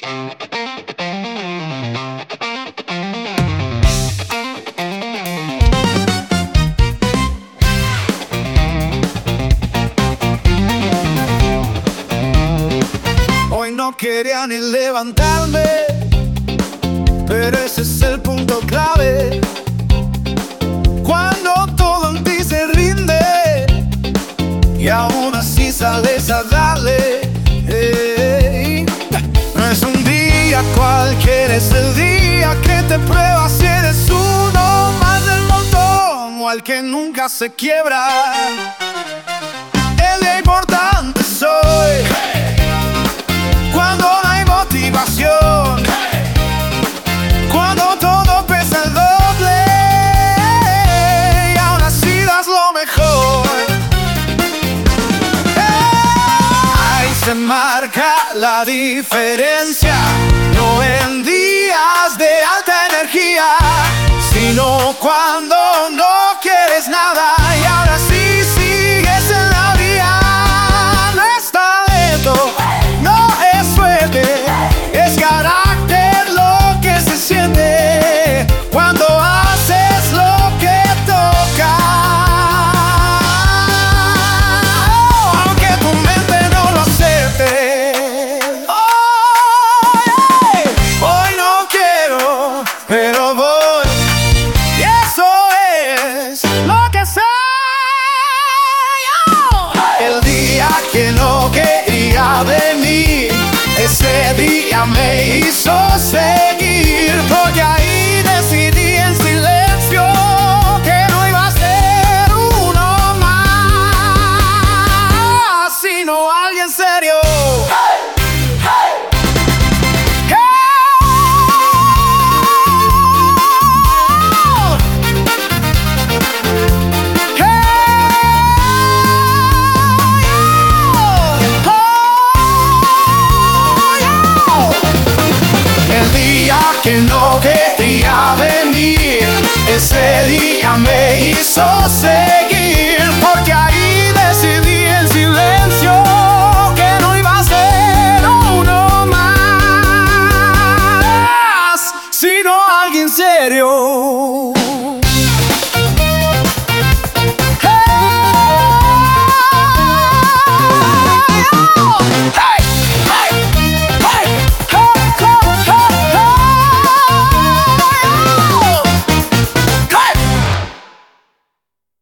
Hoy no quería ni levantarme, pero ese es el punto clave. Cuando todo en ti se rinde y aún así sales a darle. No es un día cualquiera, es el día que te pruebas si eres uno más del montón o al que nunca se quiebra. El día importante soy cuando hay motivación, cuando todo pesa el doble y aún así das lo mejor. Ahí se marca la diferencia, no en días de alta energía, sino cuando no quieres nada y ahora sí sigues en la vía. No es talento, no es suerte, es carácter lo que se siente cuando haces lo que toca. Aunque tu mente no lo acepte. Hoy no quiero, pero voy, y eso es lo que sé. El día que no quería venir, ese día me hizo seguir, porque ahí decidí en silencio que no iba a ser uno más, sino alguien serio. Que no quería venir, ese día me hizo seguir.